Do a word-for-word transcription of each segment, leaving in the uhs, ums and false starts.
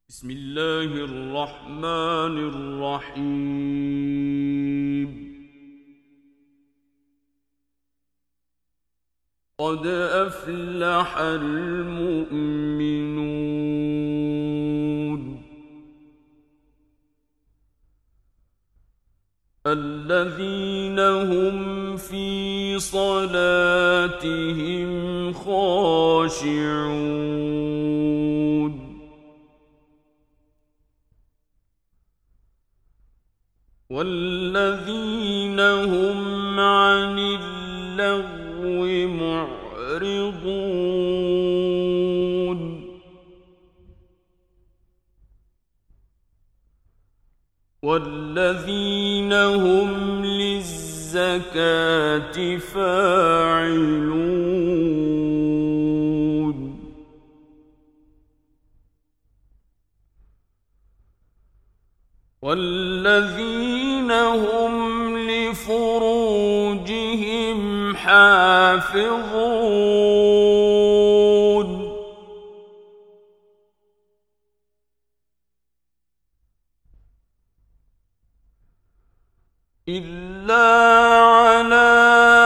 بسم الله الرحمن الرحيم. قد أفلح المؤمنون الذين هم في صلاتهم خاشعون والذين هم عن اللغو معرضون والذين هم للزكاة فاعلون والذين هم لفروجهم حافظون إلا على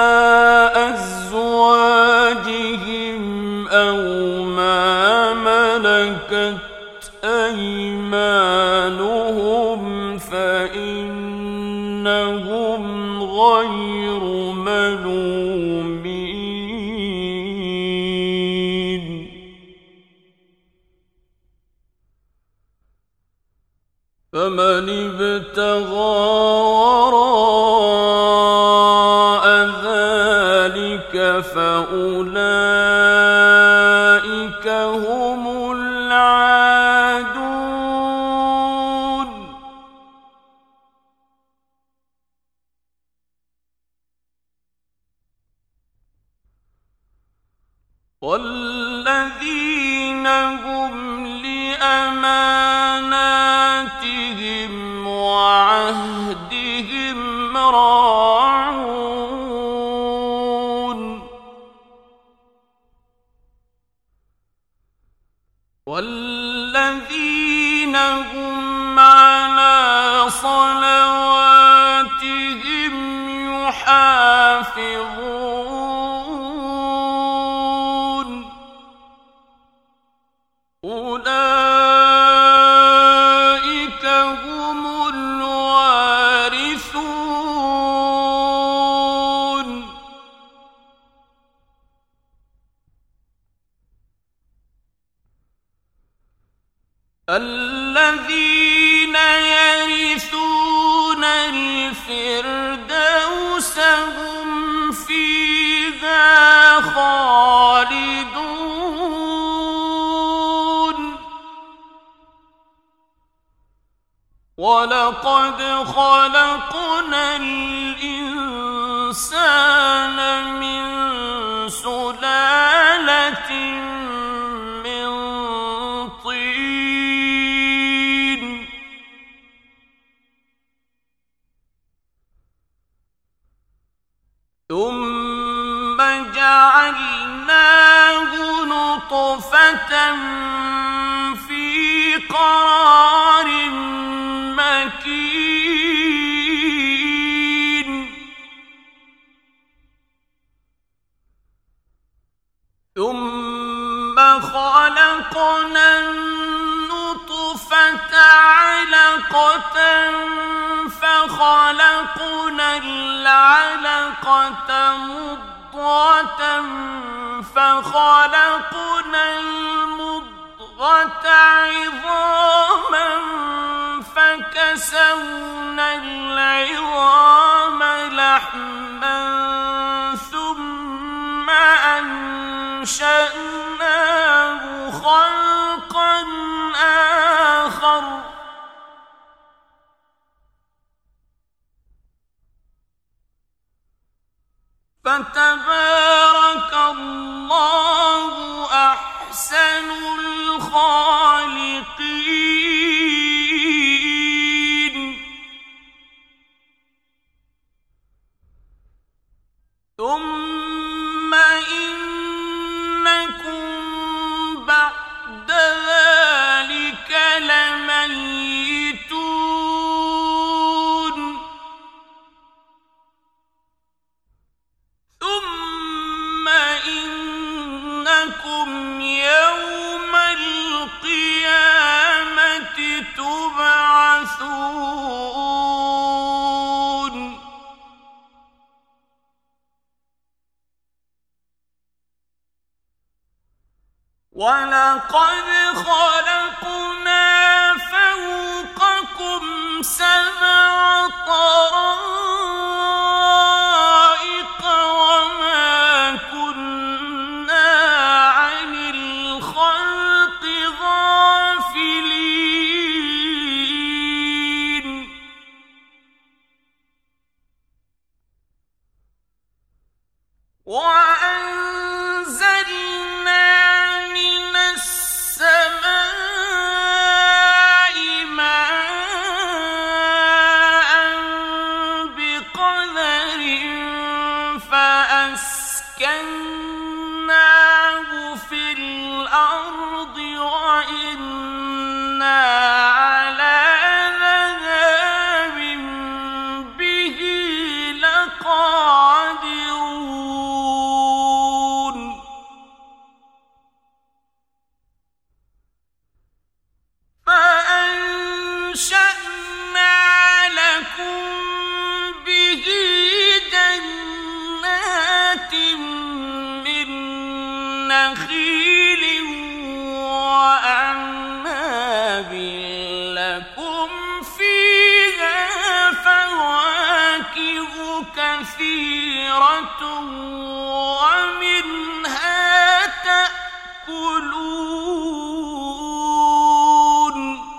أزواجهم أو ما ملكت أيمانهم فإنهم غير ملومين فمن ابتغى وراء ذلك فأولئك هم العادون والذين هم لأماناتهم وعهدهم راعون والذين هم على صلواتهم يحافظون أولئك هم الوارثون الذين يرثون الفردوس هم فيها خالدون ولقد خلقنا الإنسان من سلالة من طين ثم جعلناه نطفة في قرار مكين ثم خلقنا النطفة علقة فخلقنا العلقة مضغة فخلقنا المضغة عظاما فكسونا العظام لحما ثم أنشأناه خلقا آخر فتبارك الله أحسن الخالقين ثم إنكم بعد ذلك وَلَقَدْ خَلَقْنَا فَوْقَكُمْ سَبْعَ طَرَائِقَ وَمَا كُنَّا عَنِ الْخَلْقِ غَافِلِينَ وَأَنزَلْنَا مِنَ السَّمَاءِ مَاءً بِقَدَرٍ فَأَسْكَنَّاهُ فِي الْأَرْضِ وَإِنَّا عَلَىٰ ذَهَابٍ بِهِ لَقَادِرُونَ فَأَنشَأْنَا لَكُم بِهِ جَنَّاتٍ مِّن نَّخِيلٍ وَأَعْنَابٍ لَّكُمْ فِيهَا فَوَاكِهُ كَثِيرَةٌ وَمِنْهَا تَأْكُلُونَ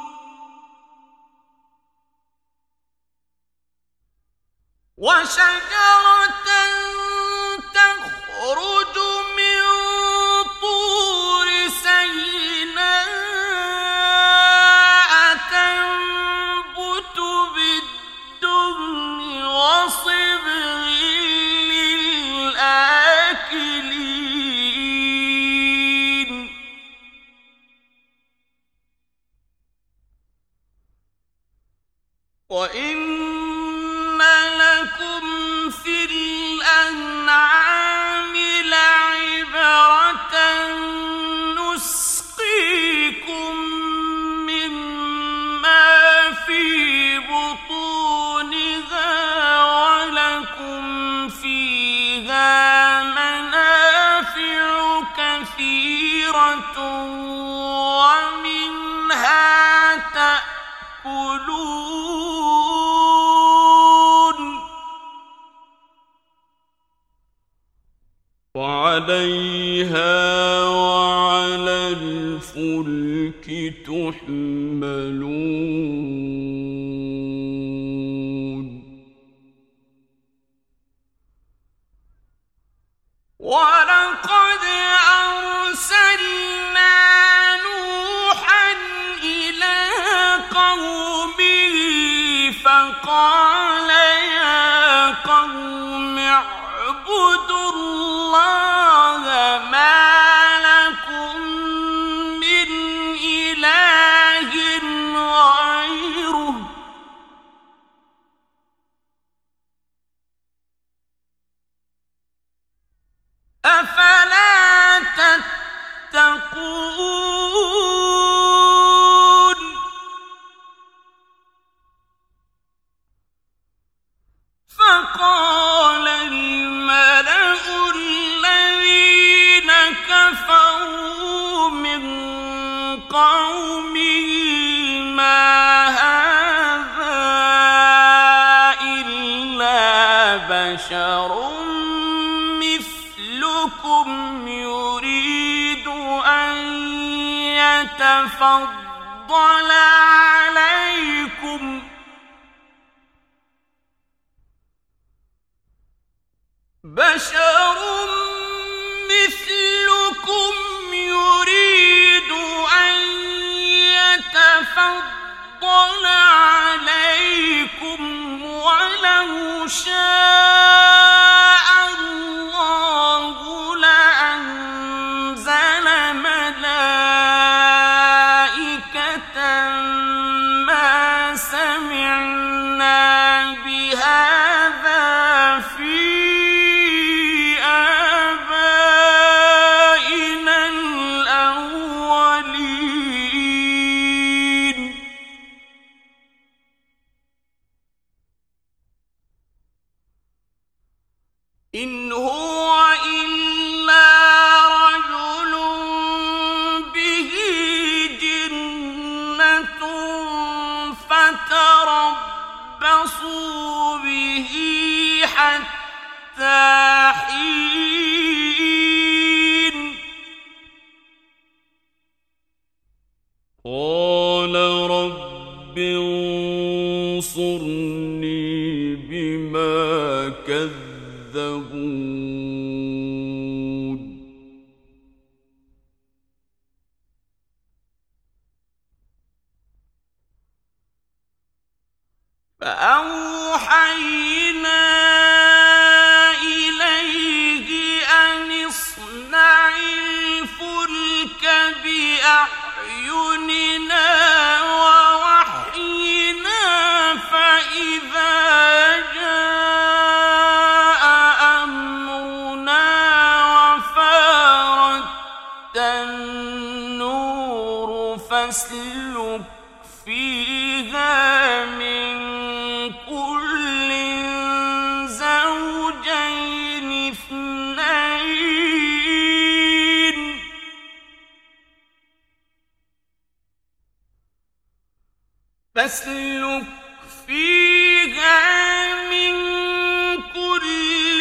وَشَجَرَةً تَخْرُجُ مِن طُورِ سَيْنَاءَ تَنبُتُ بِالدُّهْنِ وَصِبْغٍ لِّلْآكِلِينَ وَإِنَّ لَكُمْ فِي الْأَنْعَامِ لَعِبْرَةً نُّسْقِيكُم مِّمَّا فِي بُطُونِهَا وَلَكُمْ فِيهَا مَنَافِعُ كَثِيرَةٌ وَمِنْهَا تَأْكُلُونَ وَعَلَيْهَا وَعَلَى الْفُلْكِ تُحْمَلُونَ وَلَقَدْ أَرْسَلْنَا نُوحًا إِلَىٰ قَوْمِهِ فَقَالَ يَا قَوْمِ اعْبُدُوا اللَّهَ مَا لَكُم مِّنْ إِلَٰهٍ غَيْرُهُ أَفَلَا تَتَّقُونَ فَقَالَ الْمَلَأُ الَّذِينَ كَفَرُوا مِن قَوْمِهِ مَا هَٰذَا إِلَّا بَشَرٌ مِّثْلُكُمْ يُرِيدُ أَن يَتَفَضَّلَ عَلَيْكُمْ بَشَرٌ مِّثْلُكُمْ يُرِيدُ أَن يَتَفَضَّلَ عَلَيْكُمْ وَلَوْ شَاءَ اللَّهُ لَأَنزَلَ مَلَائِكَةً مَّا سَمِعْنَا بِهَٰذَا فِي آبَائِنَا الْأَوَّلِينَ إن هو إلا رجل به جنة فتربصوا به حتى حين قال رب انصرني بما كذبون فأوحينا إليه أن اصنع الفلك بأعيننا ووحينا فإذا جاء أمرنا وفارت النور فاسلك فيها من كل زوجين اثنين فاسلك فيها من كل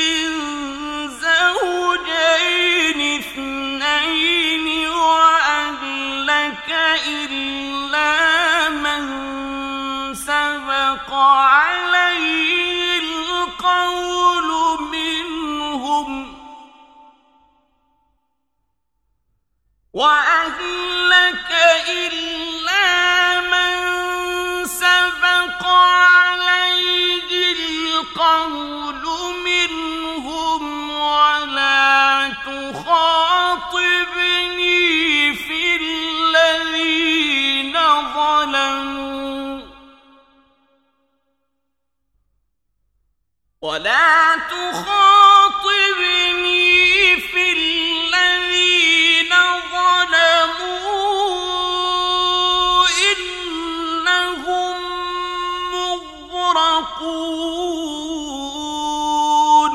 زوجين اثنين وأهلك إلا من سبق عليه القول منهم وأهلك إلا من سبق عليه القول منهم ولا تخاطبني في الذين ظلموا ولا تخاطبني في الذين ظلموا إنهم مغرقون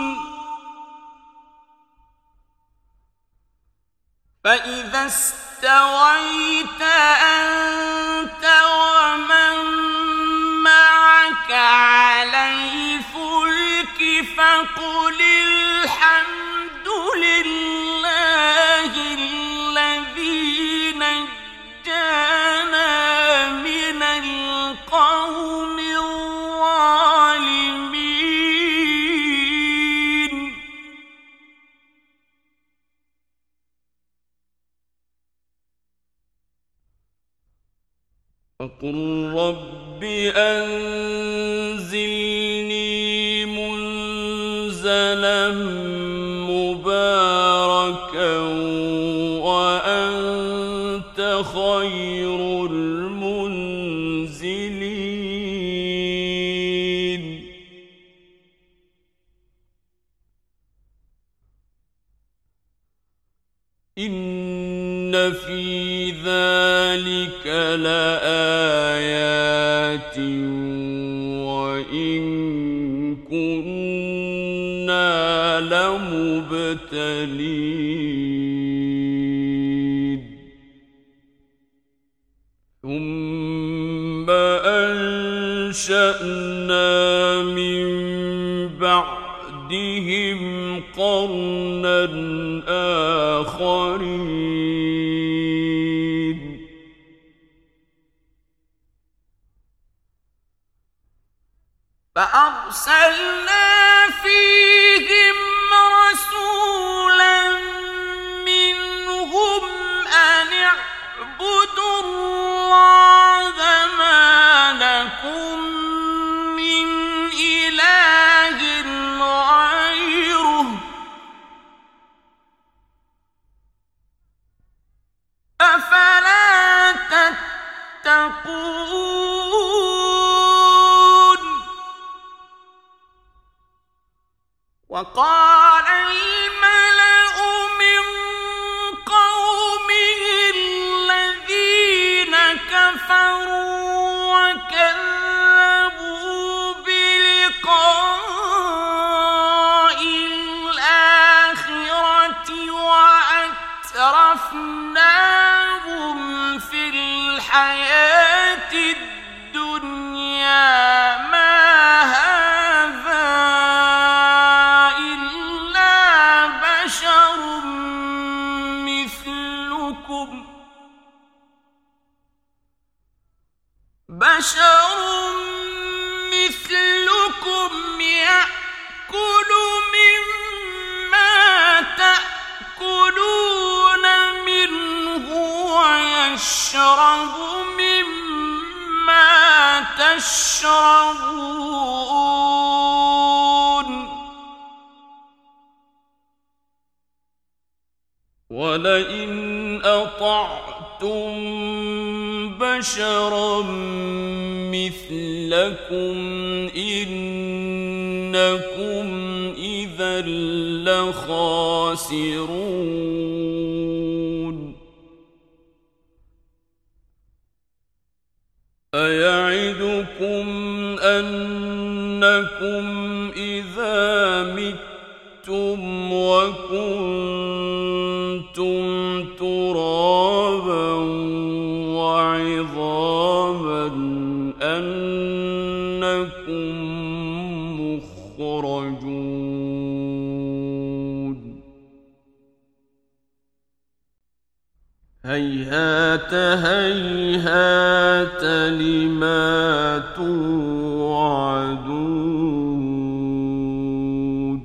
فإذا استويت أنت ومن معك على الفلك فقل الحمد لله الذي نجانا من القوم الظالمين وقل رب أنزلني منزلا مباركا وأنت خير المنزلين إن في ذلك لآيات وإن كنا لمبتلين ثم أنشأنا من بعدهم قرنا آخرين فأرسلنا فيهم رسولا منهم أن اعبدوا الله ما لكم من إله غيره أفلا تتقون وقال الملأ من قومه الذين كفروا وكذبوا بلقاء الْحَيَاةِ الدُّنْيَا مَا هَٰذَا إِلَّا بَشَرٌ مِّثْلُكُمْ بَشَرٌ مِّثْلُكُمْ يَأْكُلُ مِمَّا تَأْكُلُونَ مِنْهُ وَيَشْرَبُ مِمَّا تَشْرَبُونَ وَلَئِنْ أَطَعْتُم بَشَرًا مِّثْلَكُمْ إِنَّكُمْ إِذًا لَّخَاسِرُونَ أَيَعِدُكُمْ أَنَّكُمْ إِذَا مِتُّمْ وَكُنتُمْ تُرَابًا وَعِظَامًا أَنَّكُمْ مُخْرَجُونَ هَيْهَاتَ هَيْهَاتَ لِمَا تُوعَدُونَ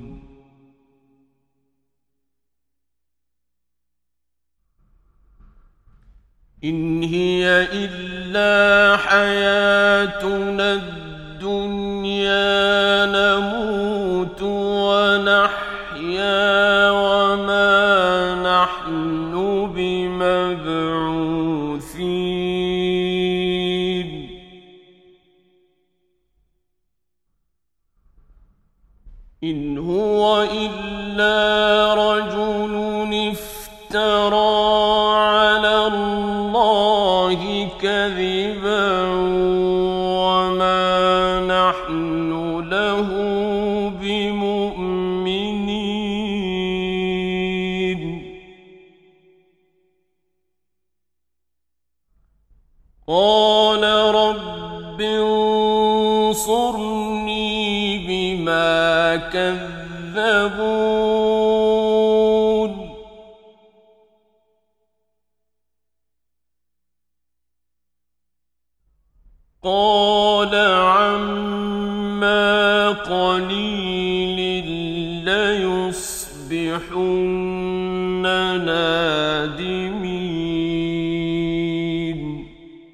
إِنْ هِيَ إِلَّا حَيَاتُنَا الدُّنْيَا نَمُوتُ وَنَحْيَا وَمَا نَحْنُ بِمَبْعُوثِينَ إِنْ هُوَ إِلَّا رَجُلٌ افْتَرَىٰ عَلَى اللَّهِ كَذِبًا وَمَا نَحْنُ لَهُ بِمُؤْمِنِينَ قَالَ رَبِّ انصُرْنِي بِمَا كَذَّبُونِ قَالَ عَمَّا قَلِيلٍ لَّيُصْبِحُنَّ نَادِمِينَ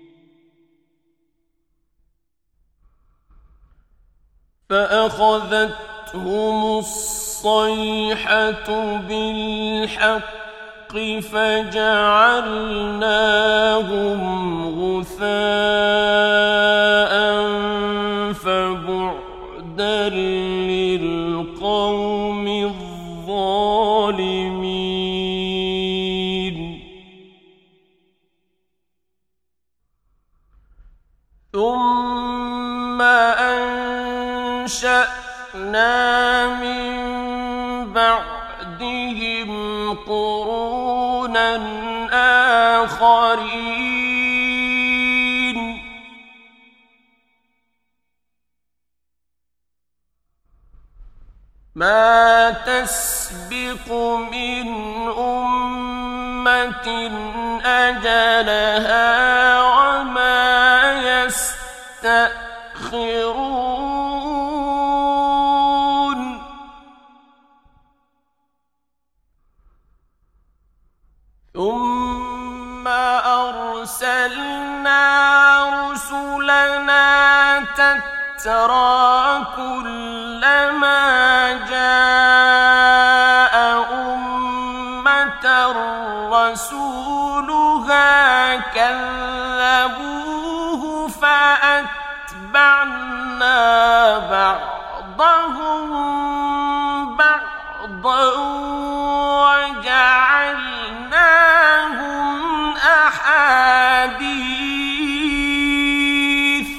فَأَخَذَتْهُمُ الصَّيْحَةُ بِالْحَقِّ فَجَعَلْنَاهُمْ غُثَاءً فَبُعْدًا لِّلْقَوْمِ الظَّالِمِينَ ثُمَّ أَنشَأْنَا مِن بَعْدِهِمْ قُرُونًا آخَرِينَ مَا تَسْبِقُ مِنْ أُمَّةٍ أَجَلَهَا وَمَا يَسْتَأْخِرُونَ ثُمَّ أَرْسَلْنَا رُسُلَنَا تَتْرَىٰ كُلَّمَا جَاءَ أُمَّةً رَّسُولُهَا كَذَّبُوهُ فَأَتْبَعْنَا بَعْضَهُم بَعْضًا وَجَعَلْنَاهُمْ أَحَادِيثَ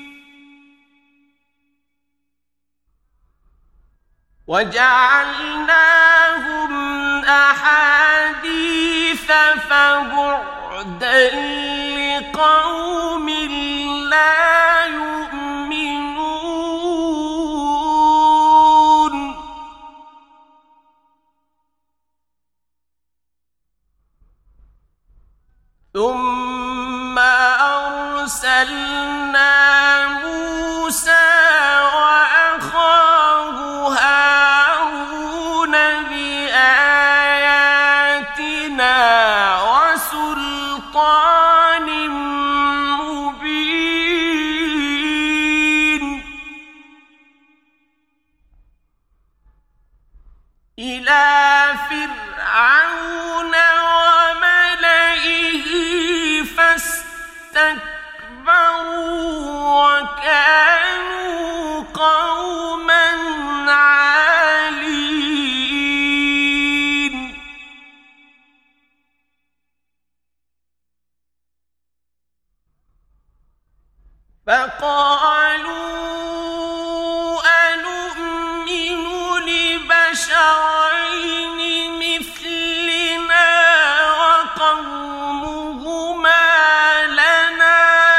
وَجَعَلْنَاهُمْ أَحَادِيثَ فَبُعْدًا لقوم لا يؤمنون ثم أرسلنا موسى وأخاه هارون بآياتنا وسلطان مبين إلى فرعون وملئه فاستكبروا وكانوا قوما عالين فقالوا أنؤمن لبشرين مثلنا وقومهما لنا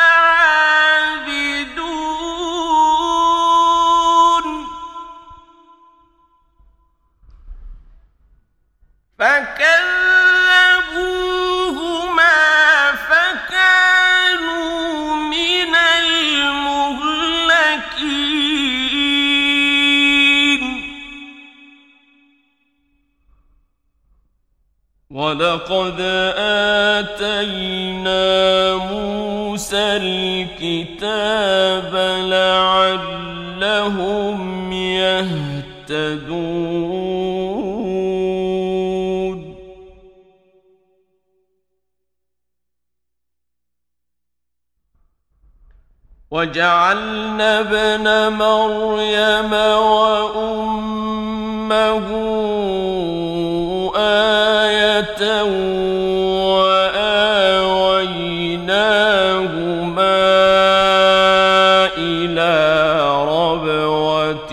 عابدون فكذبوهما فكانوا من المهلكين ولقد آتينا موسى الكتاب لعلهم يهتدون وجعلنا ابن مريم وأمه آية وآويناهما إلى ربوة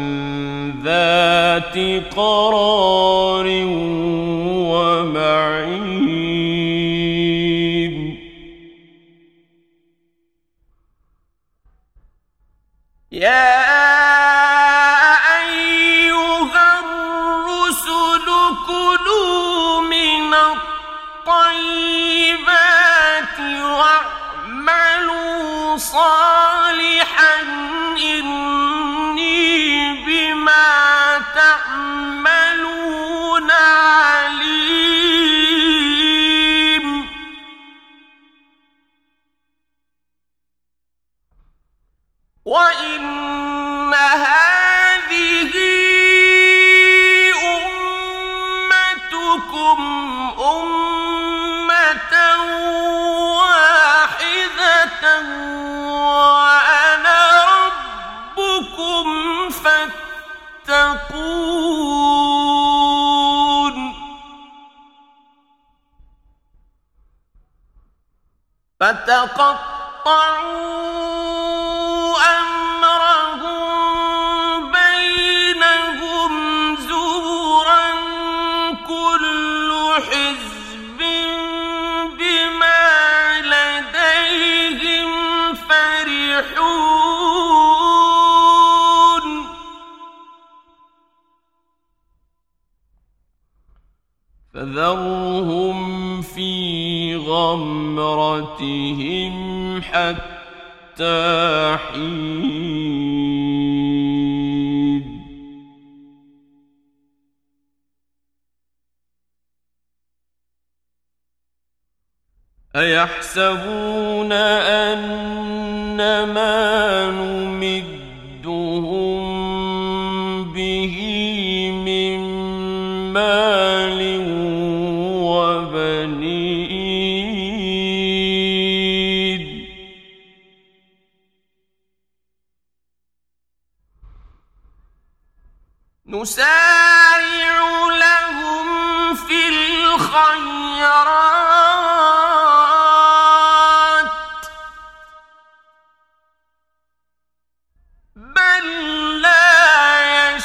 ذات قرار ومعين يا أيها الرسل كلوا من الطيبات واعملوا صالحا إني بما تعملون عليم وإن هذه أمتكم أمة واحدة وأنا ربكم فاتقون فتقطعوا أمرهم بينهم زبرا كل حزب بما لديهم فرحون فذرهم في غمرتهم حتى حين أيحسبون أن ما نمدهم به من مال وبنين نسارع لهم في الخيرات بل لا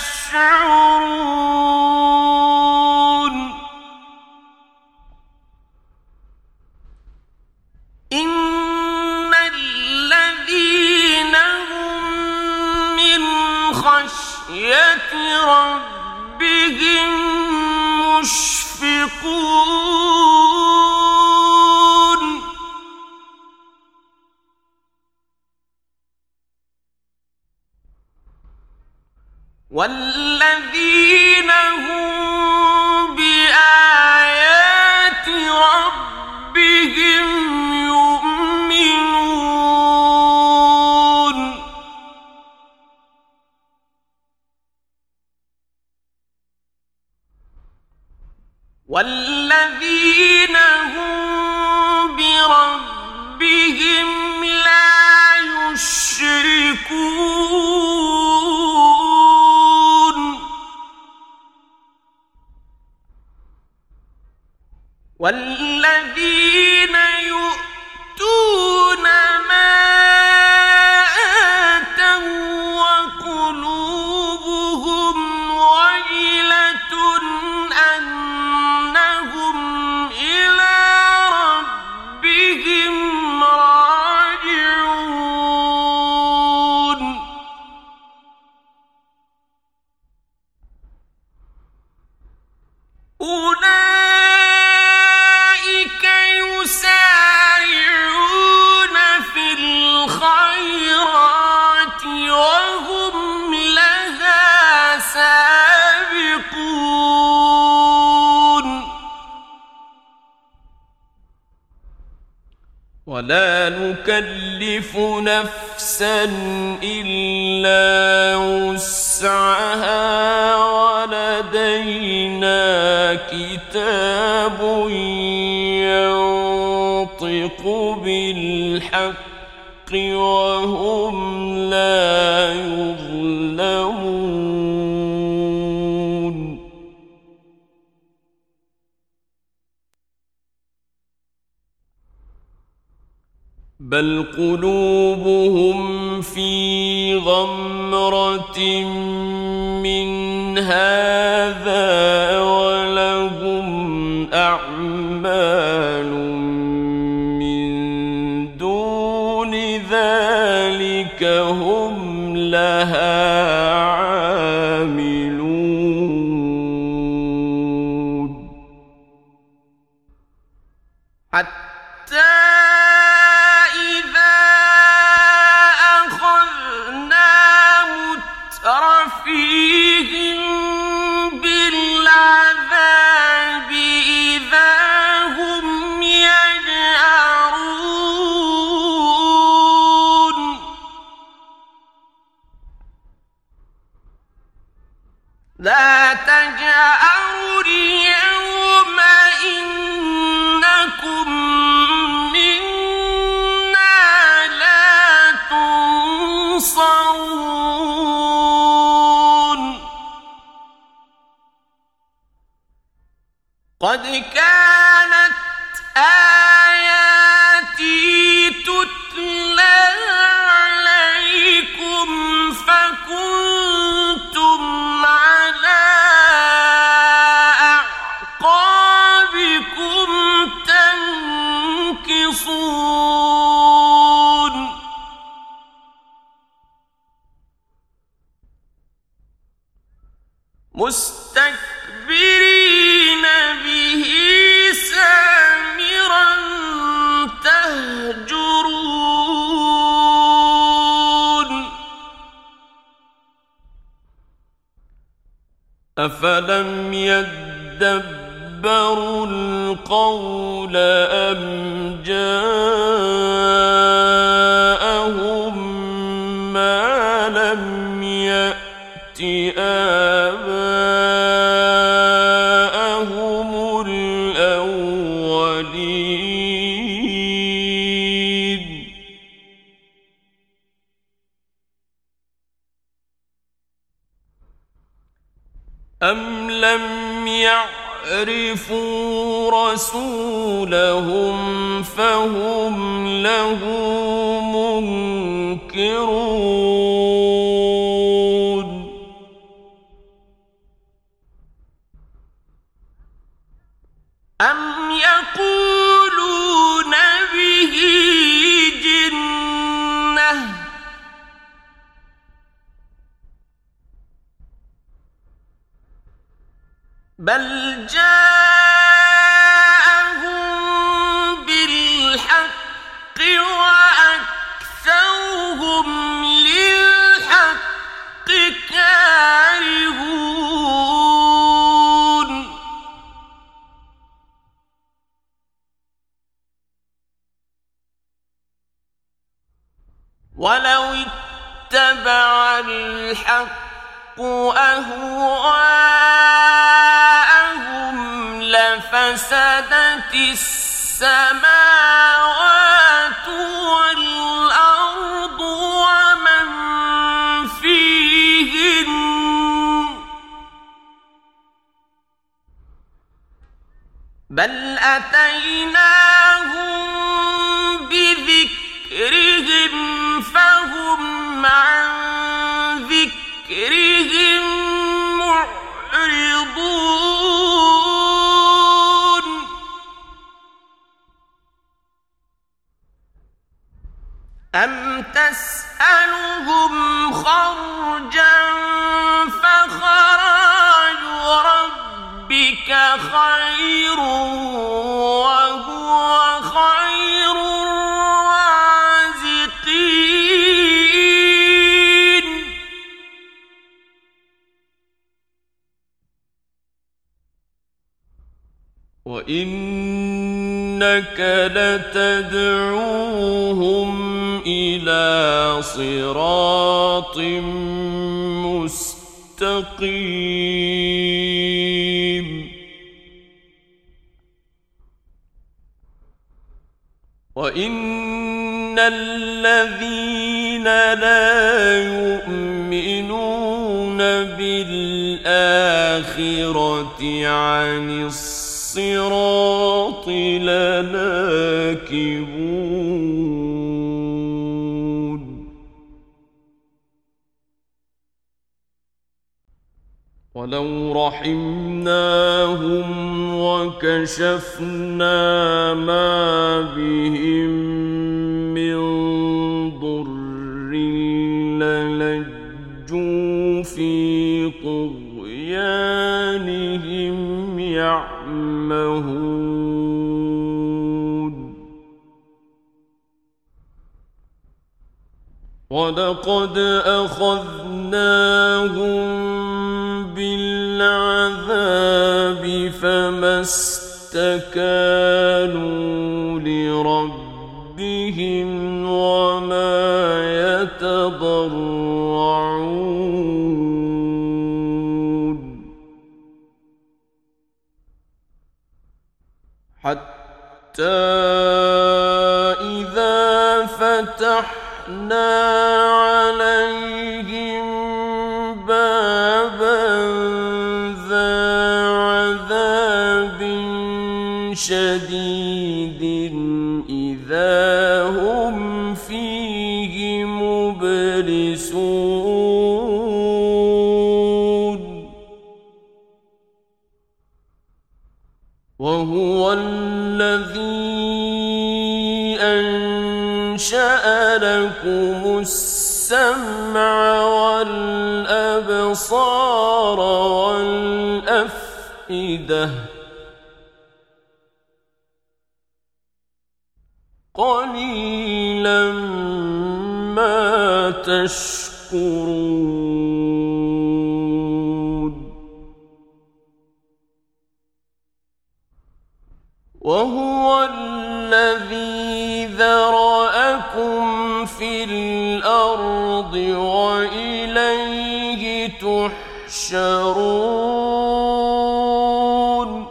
يشعرون إن ربهم مشفقون والذين هم بآيات ربهم يؤمنون والذين هم بربهم لا يشركون والذين يؤتون ما آتوا وقلوبهم وجلة أنهم إلى ربهم راجعون أولئك يسارعون في الخيرات وهم لها سابقون ولا نكلف نفسا إلا وسعها ولدينا كتاب ينطق بالحق وهم لا يظلمون بل قلوبهم في غمرة من هذا ولهم أعمال من دون ذلك هم لها عاملون حتى فيهم بالعذاب إذا هم يجأرون لا تجأروا اليوم إنكم منا لا تنصرون قد كانت آياتي تتلى عليكم فكنتم على أعقابكم تنكصون مستكبرين به سامرا تهجرون أفلم يدبروا القول أم جاءهم ما لم يأت آباءهم الأولين أم لم يعرفوا رسولهم فهم له منكرون أم يقولون به جنة بل جاءهم بالحق وأكثرهم للحق كارهون ولو اتبع الحق أهواءهم لفسدت السماوات والأرض ومن فيهن بل أتيناهم بذكرهم فهم عن ذكرهم معرضون أم تسألهم خرجا فخراج ربك خير وهو خير الرازقين وإنك لتدعوهم إلى صراط مستقيم وإن الذين لا يؤمنون بالآخرة عن الصراط لناكبون ولو رحمناهم وكشفنا ما بهم من ضر للجوا في طغيانهم يعمهون ولقد أخذناهم بالعذاب فما استكانوا لربهم وما يتضرعون حتى إذا فتحنا عليهم بابا ذا عذاب شديد إذا هم فيه مبلسون وهو الذي أنشأ لكم السمع والأبصار والأفئدة قليلا ما تشكرون وهو الذي ذرأكم في الأرض وإليه تحشرون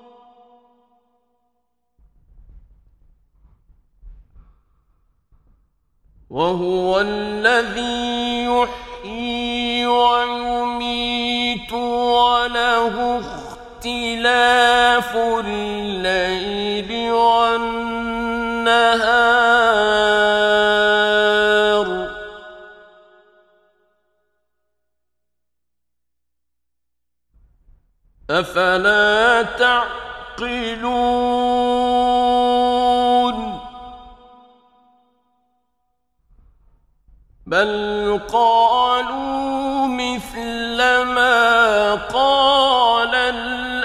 وهو الذي يحيي ويميت وله اختلاف الليل والنهار أفلا تعقلون بل قالوا مثل ما قال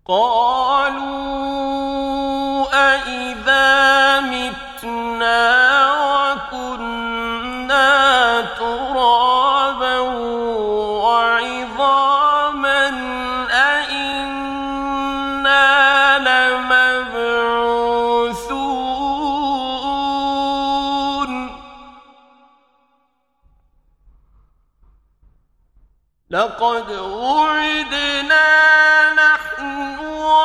قالوا أإذا متنا وكنا ترابا وعظاما أإنا لمبعوثون لقد وعدنا نحن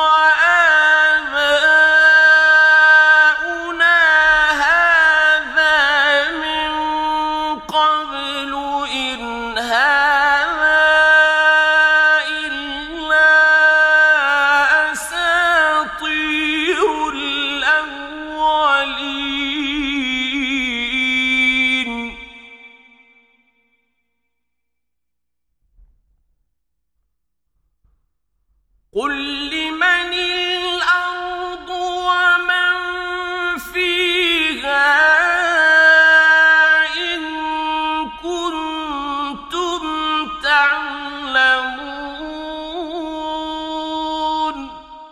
وآباؤنا هذا من قبل إن هذا إلا أساطير الأولين قل لمن الأرض ومن فيها إن كنتم تعلمون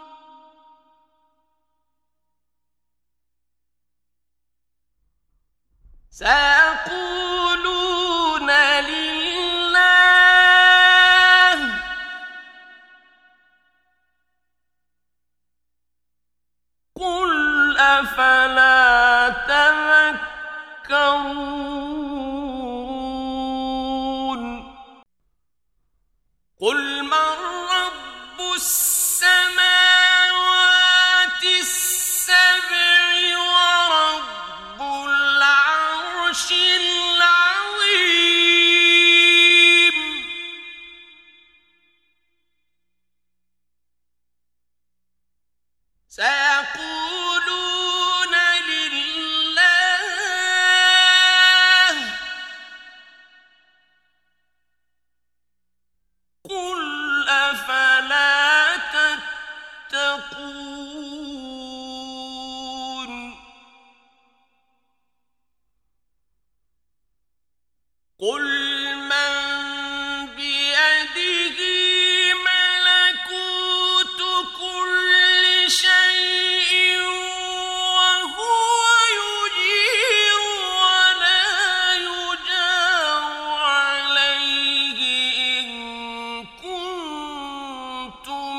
سيقولون لله قل أفلا تذكرون قل من رب السماوات السبع ورب العرش العظيم سيقولون لله قل أفلا تتقون قل من بيده ملكوت كل شيء وهو يجير ولا يجار عليه إن كنتم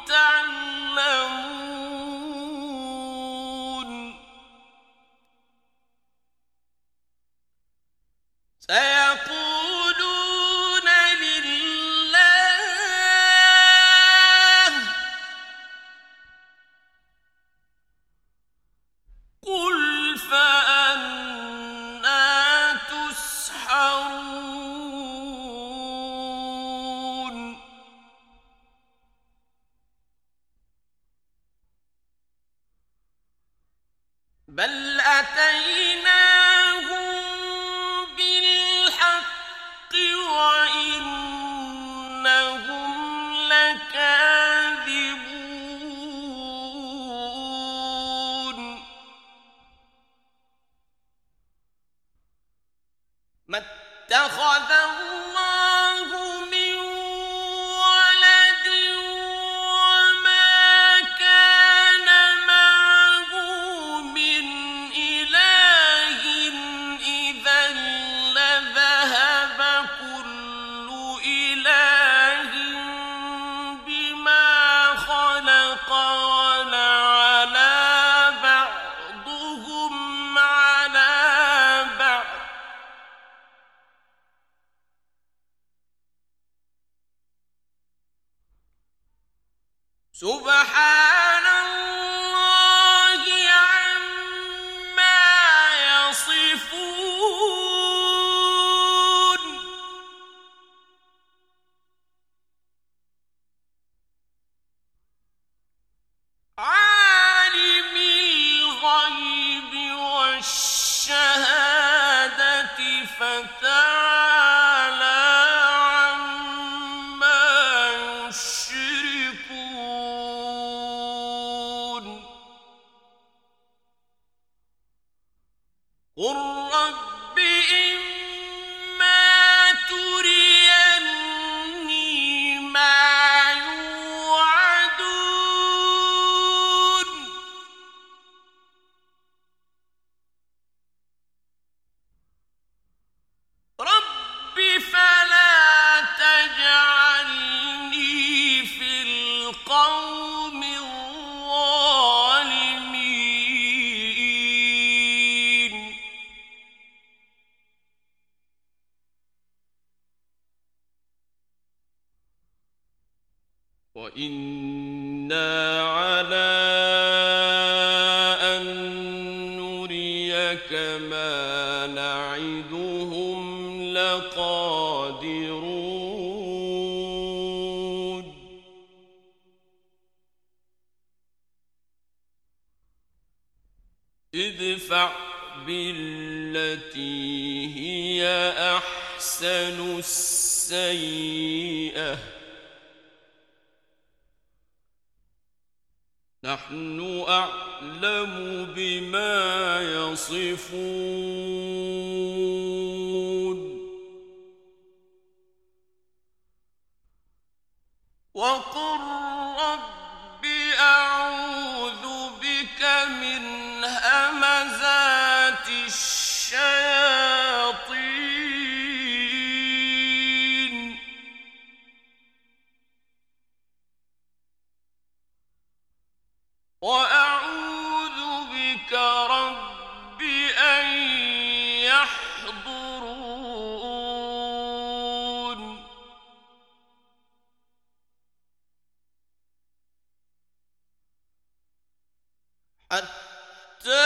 تعلمون سيقولون لله قل فأنى تسحرون بل أتيناهم بالحق وإنهم لكاذبون ما اتخذ الله من ولد وما كان معه من إله إذا لذهب كل إله بما خلق ولعلى بعضهم على بعض سبحان الله عما يصفون عالم الغيب والشهادة فتعالى عما يشركون قل رب إما تريني ما يوعدون وإنا على أن نريك ما نعدهم لقادرون ادفع بالتي هي أحسن السيئة نحن أعلم بما يصفون وقل رب أعوذ بك من همزات الشياطين وأعوذ بك رب أن يحضرون حتى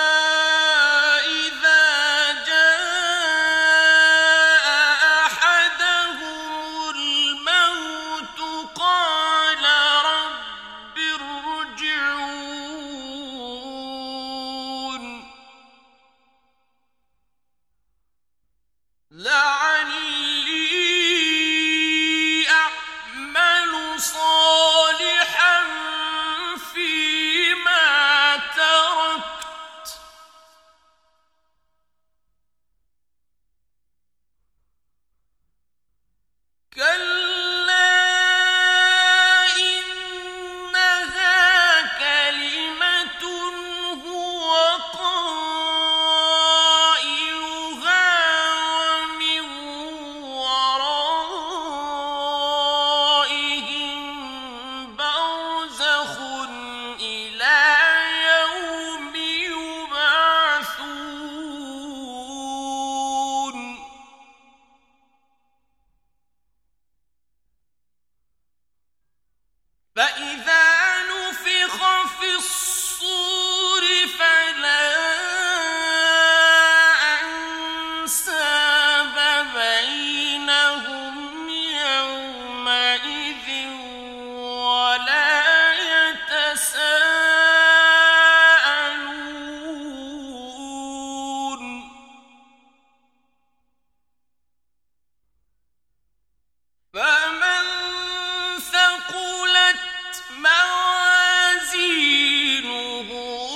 فإذا نفخ في الصور فلا أنساب بينهم يومئذ ولا يتساءلون فمن موازينه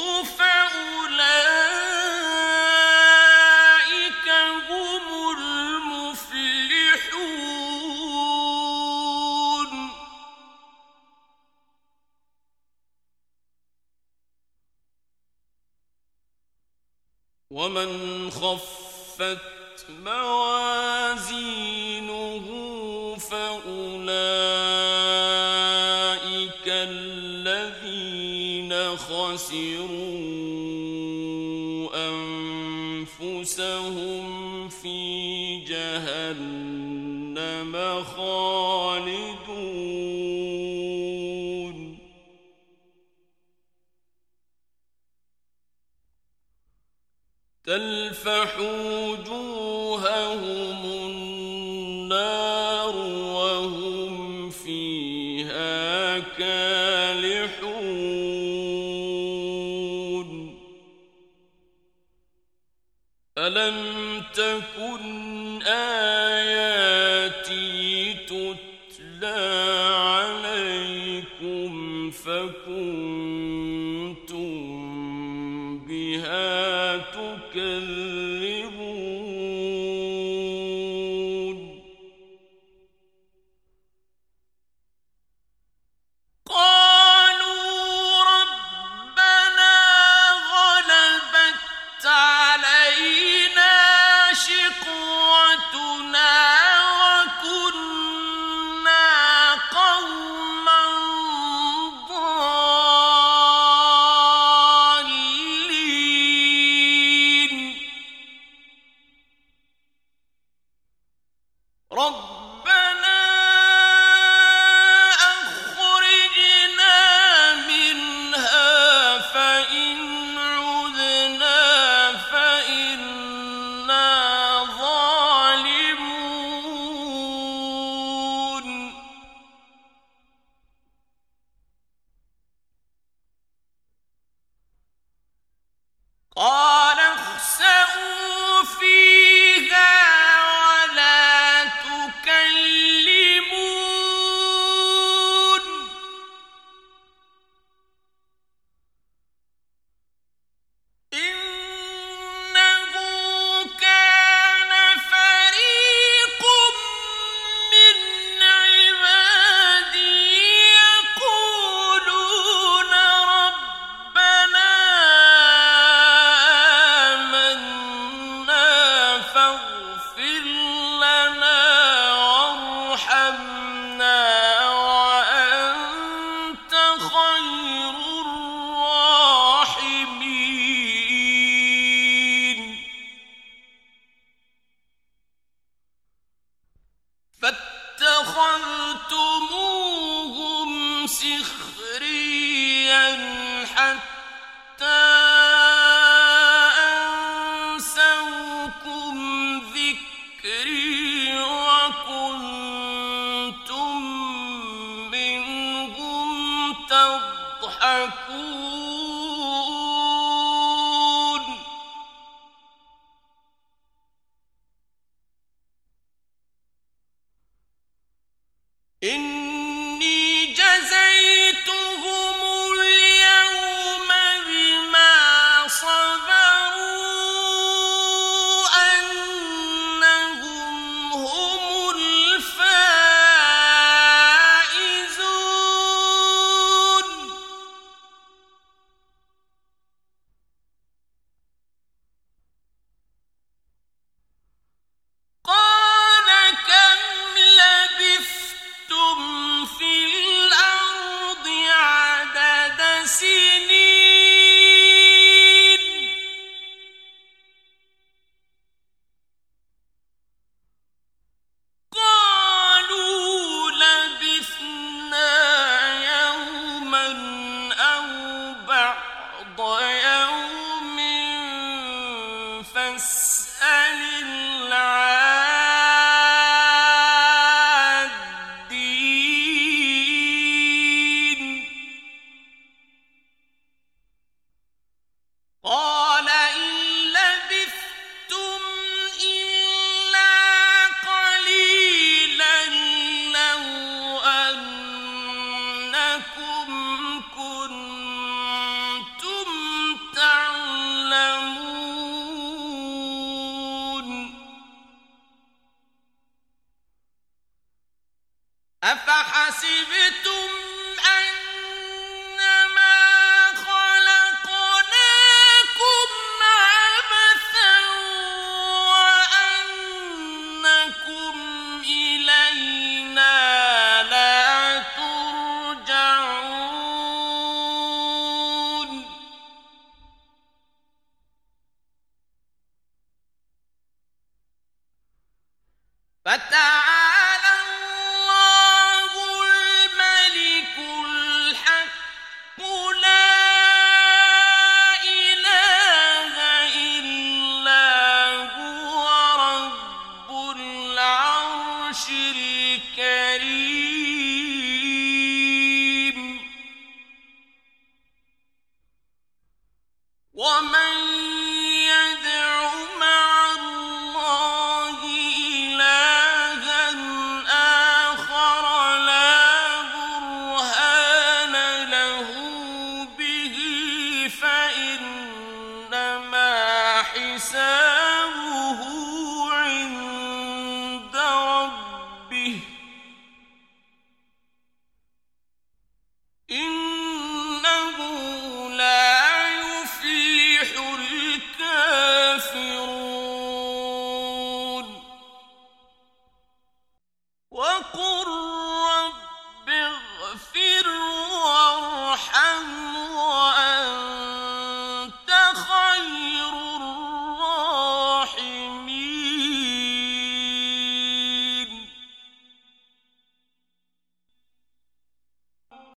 فأولئك هم المفلحون ومن خفت موازينه فأولئك الذين خسروا أنفسهم في جهنم خالدون تلفح وجوههم النار وهم فيها كالحون ألم تكن آياتي تتلى عليكم فكنتم بها تكذبون قالوا ربنا غلبت علينا شقوتنا وكنا قوما ضالين ربنا أخرجنا واتخذتموهم سخريا حتى أنسوكم ذكري وكنتم منهم تضحكون إني جزيتهم اليوم بما صبروا أنهم هم الفائزون قال كم لبثتم في الأرض عدد سنين قالوا لبثنا يوما أو بعض يوم فاسأل العادين قال إن لبثتم إلا قليلا لو أنكم كنتم تعلمون أفحسبتم أنما خلقناكم عبثا وأنكم إلينا لا ترجعون فتعالى الله الملك الحق لا إله إلا هو رب العرش الكريم